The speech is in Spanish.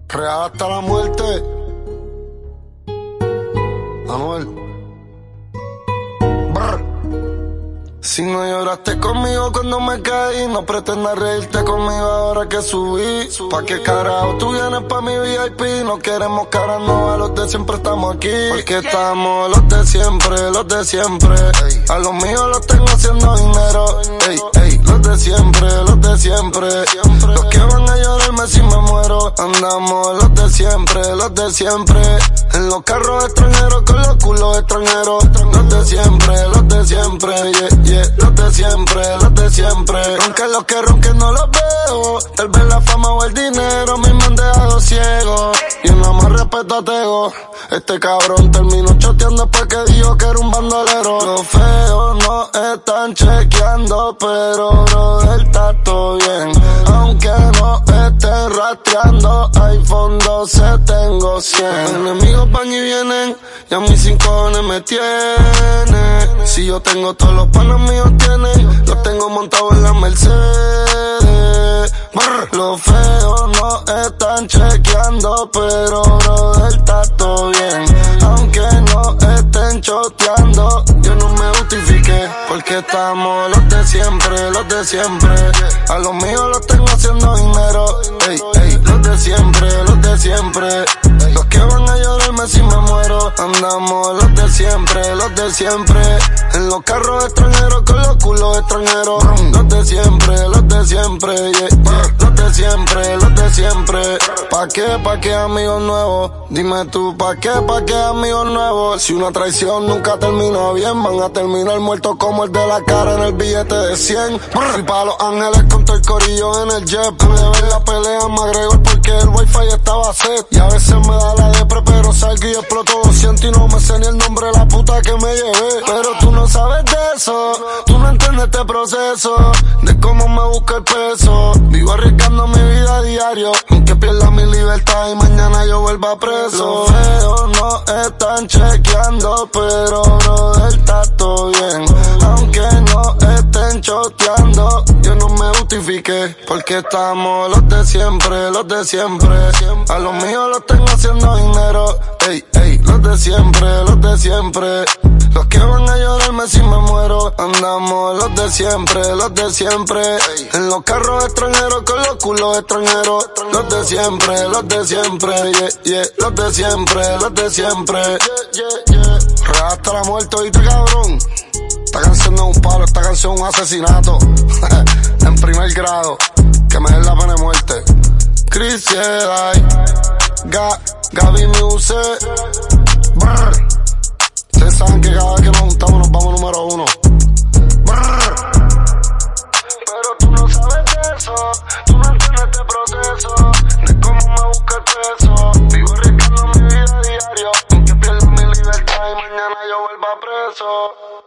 Real hasta la muerte. Anuel. Brr. Si no lloraste conmigo cuando me caí, no pretendas reírte conmigo ahora que subí. ¿Pa' qué carajo tú vienes pa' mi VIP? No queremos caras nuevas, los de siempre estamos aquí. Porque estamos los de siempre, los de siempre. A los míos los tengo haciendo dinero. Ey, ey, los de siempre, los de siempre. Los que van a llorarme si me muero. Andamos los de siempre, los de siempre. En los carros extranjeros con los culos extranjeros. Los de siempre, los de siempre, yeah, yeah. Los de siempre, los de siempre. Ronquen los que ronquen no los veo. Tal vez la fama o el dinero me han dejado ciego. Y no más respeto a Tego. Este cabrón terminó choteando después que dijo que era un bandolero. Los feos no están chequeando, pero brother está todo bien. Aunque no estén rastreando, iPhone 12 tengo 100. Los enemigos van y vienen, y a mis 5 cojones me tienen. Si yo tengo todos los panos míos tienen, los tengo montados en la Mercedes. Brr. Los feos no están chequeando, pero brother está todo bien. Aunque no estén choteando, yo no me justifiqué, porque estamos los de siempre, los de siempre. A los míos los tengo haciendo dinero. Ey, ey, los de siempre, los de siempre. Los que van a llorarme si me muero. Andamos los de siempre, los de siempre. En los carros extranjeros con los culos extranjeros. Los de siempre, los de siempre, yeah, yeah. Los de siempre, los de siempre. ¿Pa' qué amigos nuevos? Dime tú, ¿pa' qué amigos nuevos? Si una traición nunca termina bien, van a terminar muertos como el de la cara en el billete de 100. Fui pa' Los Ángeles con todo el corillo en el jet. Pude ver la pelea McGregor porque el wifi estaba set. Y a veces me da la depre, pero salgo y exploto 200 y no me sé ni el nombre de la puta que me llevé. Pero tú no sabes de eso, tú no entiendes este proceso, de cómo me busca el peso. Vivo arriesgando mi vida a diario, aunque pierda mi libertad y mañana yo vuelva preso. Los feos no están chequeando, pero brother está todo bien. Aunque no estén choteando, yo no me justifiqué, porque estamos los de siempre, los de siempre. A los míos los tengo haciendo dinero. Ey, ey, los de siempre, los de siempre. Los que van a llorarme si me muero. Andamos los de siempre, los de siempre. En los carros extranjeros con los culos extranjeros. Los de siempre, yeah, yeah. Los de siempre, los de siempre. Real hasta la muerte, ¿oíste, cabrón? Esta canción no es un palo, esta canción es un asesinato. En primer grado, que me den la pena de muerte. Chris Jedi, Gaby Music. Brr. Ustedes saben que cada vez que nos juntamos nos vamos número 1. Brr. Pero tú no sabes de eso, tú no entiendes este proceso, de cómo me busca el peso. Vivo arriesgando mi vida a diario, aunque pierda mi libertad y mañana yo vuelva preso.